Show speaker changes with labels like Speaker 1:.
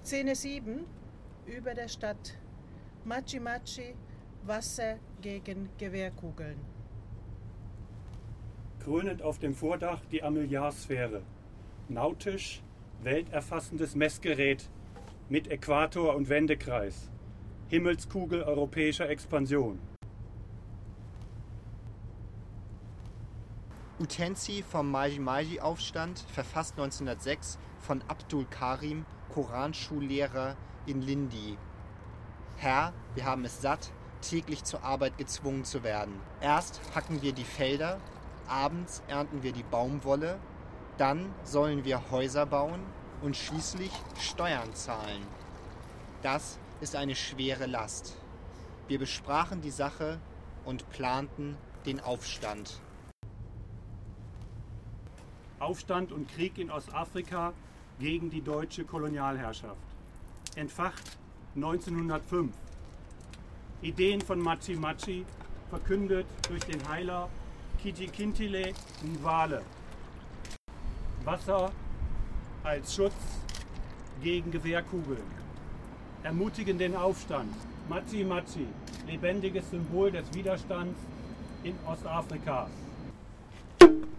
Speaker 1: Szene 7 über der Stadt. Machi Machi, Wasser gegen Gewehrkugeln.
Speaker 2: Krönend auf dem Vordach die Amiljarsphäre. Nautisch, welterfassendes Messgerät mit Äquator und Wendekreis. Himmelskugel europäischer Expansion.
Speaker 3: Utensi vom Maji-Maji-Aufstand, verfasst 1906 von Abdul Karim, Koranschullehrer in Lindi. Herr, wir haben es satt, täglich zur Arbeit gezwungen zu werden. Erst hacken wir die Felder, abends ernten wir die Baumwolle, dann sollen wir Häuser bauen und schließlich Steuern zahlen. Das ist eine schwere Last. Wir besprachen die Sache und planten den Aufstand.
Speaker 2: Aufstand und Krieg in Ostafrika gegen die deutsche Kolonialherrschaft. Entfacht 1905. Ideen von Machi Machi, verkündet durch den Heiler Kijikintile Nwale. Wasser als Schutz gegen Gewehrkugeln. Ermutigen den Aufstand. Machi Machi, lebendiges Symbol des Widerstands in Ostafrika.